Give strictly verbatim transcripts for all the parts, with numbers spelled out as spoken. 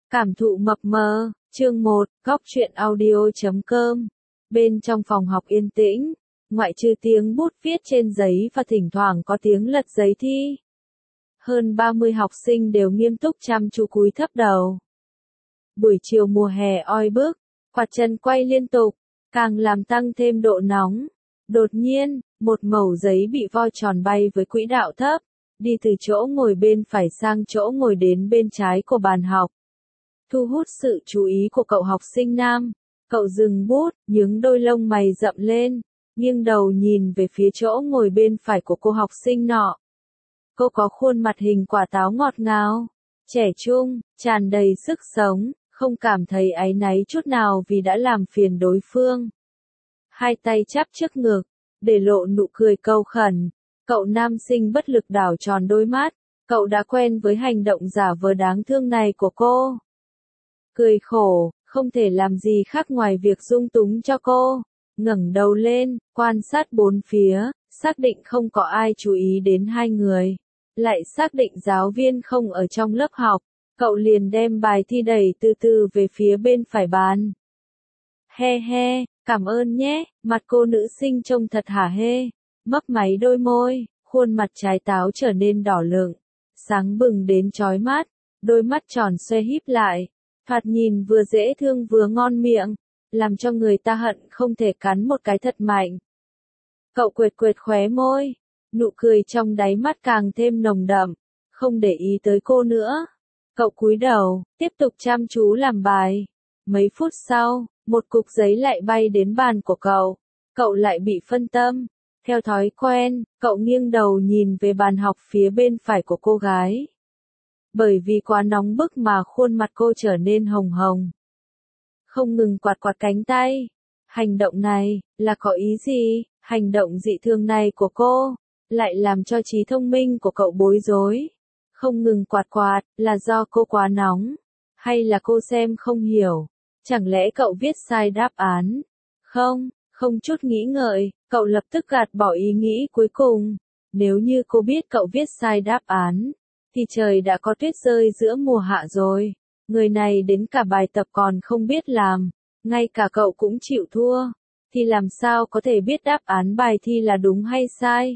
Cảm thụ mập mờ, chương một, góc truyện audio.com. Bên trong phòng học yên tĩnh, ngoại trừ tiếng bút viết trên giấy và thỉnh thoảng có tiếng lật giấy thi. Hơn ba mươi học sinh đều nghiêm túc chăm chú cúi thấp đầu. Buổi chiều mùa hè oi bức, quạt chân quay liên tục, càng làm tăng thêm độ nóng. Đột nhiên, một mẩu giấy bị voi tròn bay với quỹ đạo thấp, đi từ chỗ ngồi bên phải sang chỗ ngồi đến bên trái của bàn học. Thu hút sự chú ý của cậu học sinh nam. Cậu dừng bút, nhướng đôi lông mày rậm lên, nghiêng đầu nhìn về phía chỗ ngồi bên phải của cô học sinh nọ. Cô có khuôn mặt hình quả táo ngọt ngào, trẻ trung, tràn đầy sức sống, không cảm thấy áy náy chút nào vì đã làm phiền đối phương. Hai tay chắp trước ngực, để lộ nụ cười câu khẩn. Cậu nam sinh bất lực đảo tròn đôi mắt, cậu đã quen với hành động giả vờ đáng thương này của cô. Cười khổ, không thể làm gì khác ngoài việc dung túng cho cô. Ngẩng đầu lên, quan sát bốn phía, xác định không có ai chú ý đến hai người. Lại xác định giáo viên không ở trong lớp học, cậu liền đem bài thi đẩy từ từ về phía bên phải bàn. He he, cảm ơn nhé, mặt cô nữ sinh trông thật hả hê, mấp máy đôi môi, khuôn mặt trái táo trở nên đỏ lựng, sáng bừng đến chói mắt, đôi mắt tròn xoe híp lại. Thoạt nhìn vừa dễ thương vừa ngon miệng, làm cho người ta hận không thể cắn một cái thật mạnh. Cậu quệt quệt khóe môi, nụ cười trong đáy mắt càng thêm nồng đậm, không để ý tới cô nữa. Cậu cúi đầu, tiếp tục chăm chú làm bài. Mấy phút sau, một cục giấy lại bay đến bàn của cậu. Cậu lại bị phân tâm. Theo thói quen, cậu nghiêng đầu nhìn về bàn học phía bên phải của cô gái. Bởi vì quá nóng bức mà khuôn mặt cô trở nên hồng hồng. Không ngừng quạt quạt cánh tay. Hành động này, là có ý gì? Hành động dị thường này của cô, lại làm cho trí thông minh của cậu bối rối. Không ngừng quạt quạt, là do cô quá nóng? Hay là cô xem không hiểu? Chẳng lẽ cậu viết sai đáp án? Không, không chút nghĩ ngợi, cậu lập tức gạt bỏ ý nghĩ cuối cùng. Nếu như cô biết cậu viết sai đáp án, thì trời đã có tuyết rơi giữa mùa hạ rồi. Người này đến cả bài tập còn không biết làm, ngay cả cậu cũng chịu thua, thì làm sao có thể biết đáp án bài thi là đúng hay sai?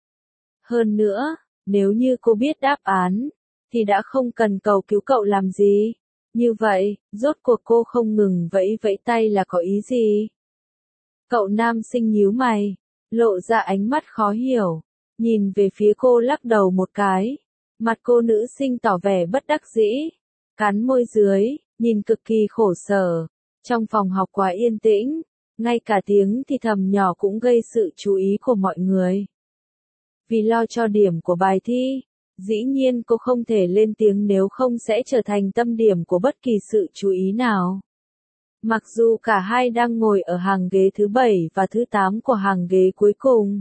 Hơn nữa, nếu như cô biết đáp án, thì đã không cần cầu cứu cậu làm gì. Như vậy, rốt cuộc cô không ngừng vẫy vẫy tay là có ý gì? Cậu nam sinh nhíu mày, lộ ra ánh mắt khó hiểu, nhìn về phía cô lắc đầu một cái. Mặt cô nữ sinh tỏ vẻ bất đắc dĩ, cắn môi dưới, nhìn cực kỳ khổ sở. Trong phòng học quá yên tĩnh, ngay cả tiếng thì thầm nhỏ cũng gây sự chú ý của mọi người. Vì lo cho điểm của bài thi, dĩ nhiên cô không thể lên tiếng nếu không sẽ trở thành tâm điểm của bất kỳ sự chú ý nào. Mặc dù cả hai đang ngồi ở hàng ghế thứ bảy và thứ tám của hàng ghế cuối cùng.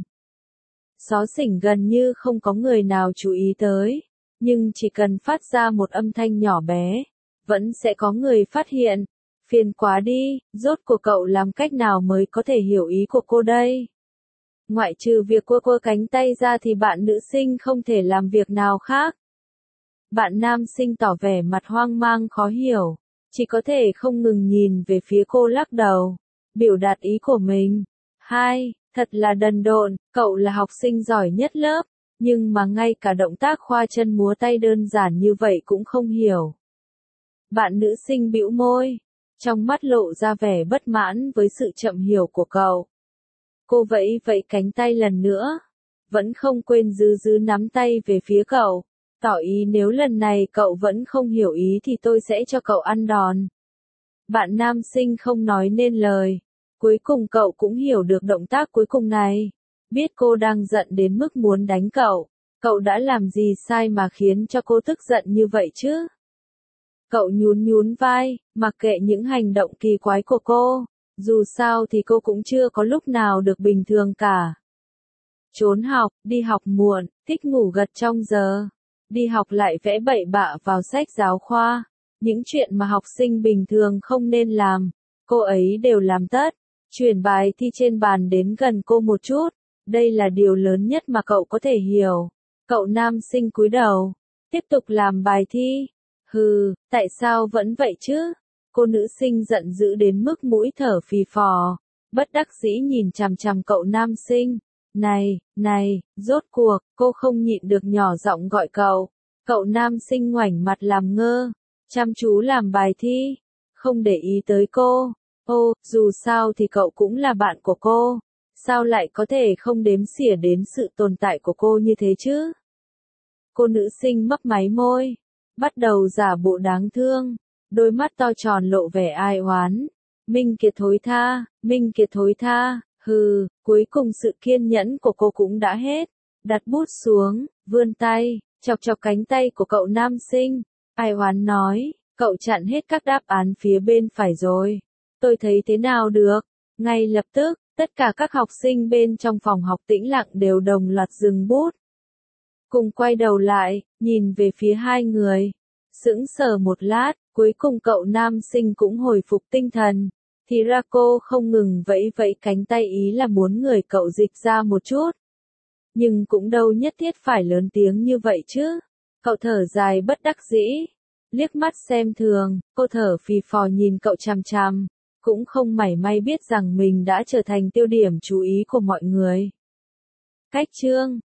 Xó xỉnh gần như không có người nào chú ý tới, nhưng chỉ cần phát ra một âm thanh nhỏ bé, vẫn sẽ có người phát hiện. Phiền quá đi, rốt cuộc cậu làm cách nào mới có thể hiểu ý của cô đây? Ngoại trừ việc quơ quơ cánh tay ra thì bạn nữ sinh không thể làm việc nào khác. Bạn nam sinh tỏ vẻ mặt hoang mang khó hiểu, chỉ có thể không ngừng nhìn về phía cô lắc đầu, biểu đạt ý của mình. Hai, thật là đần độn, cậu là học sinh giỏi nhất lớp, nhưng mà ngay cả động tác khoa chân múa tay đơn giản như vậy cũng không hiểu. Bạn nữ sinh bĩu môi, trong mắt lộ ra vẻ bất mãn với sự chậm hiểu của cậu. Cô vẫy vẫy cánh tay lần nữa, vẫn không quên giữ giữ nắm tay về phía cậu, tỏ ý nếu lần này cậu vẫn không hiểu ý thì tôi sẽ cho cậu ăn đòn. Bạn nam sinh không nói nên lời, cuối cùng cậu cũng hiểu được động tác cuối cùng này, biết cô đang giận đến mức muốn đánh cậu, cậu đã làm gì sai mà khiến cho cô tức giận như vậy chứ? Cậu nhún nhún vai, mặc kệ những hành động kỳ quái của cô, dù sao thì cô cũng chưa có lúc nào được bình thường cả. Trốn học, đi học muộn, thích ngủ gật trong giờ, đi học lại vẽ bậy bạ vào sách giáo khoa, những chuyện mà học sinh bình thường không nên làm, cô ấy đều làm tất. Chuyển bài thi trên bàn đến gần cô một chút, đây là điều lớn nhất mà cậu có thể hiểu. Cậu nam sinh cúi đầu, tiếp tục làm bài thi. Hừ, tại sao vẫn vậy chứ? Cô nữ sinh giận dữ đến mức mũi thở phì phò, bất đắc dĩ nhìn chằm chằm cậu nam sinh. Này, này, rốt cuộc, cô không nhịn được nhỏ giọng gọi cậu. Cậu nam sinh ngoảnh mặt làm ngơ, chăm chú làm bài thi, không để ý tới cô. Ô, dù sao thì cậu cũng là bạn của cô, sao lại có thể không đếm xỉa đến sự tồn tại của cô như thế chứ? Cô nữ sinh mấp máy môi, bắt đầu giả bộ đáng thương, đôi mắt to tròn lộ vẻ ai oán. Minh Kiệt thối tha, Minh Kiệt thối tha, hừ, cuối cùng sự kiên nhẫn của cô cũng đã hết. Đặt bút xuống, vươn tay, chọc chọc cánh tay của cậu nam sinh. Ai oán nói, cậu chặn hết các đáp án phía bên phải rồi. Tôi thấy thế nào được? Ngay lập tức, tất cả các học sinh bên trong phòng học tĩnh lặng đều đồng loạt dừng bút. Cùng quay đầu lại, nhìn về phía hai người. Sững sờ một lát, cuối cùng cậu nam sinh cũng hồi phục tinh thần. Thì ra cô không ngừng vẫy vẫy cánh tay ý là muốn người cậu dịch ra một chút. Nhưng cũng đâu nhất thiết phải lớn tiếng như vậy chứ. Cậu thở dài bất đắc dĩ. Liếc mắt xem thường, cô thở phì phò nhìn cậu chằm chằm. Cũng không mảy may biết rằng mình đã trở thành tiêu điểm chú ý của mọi người. Cách chương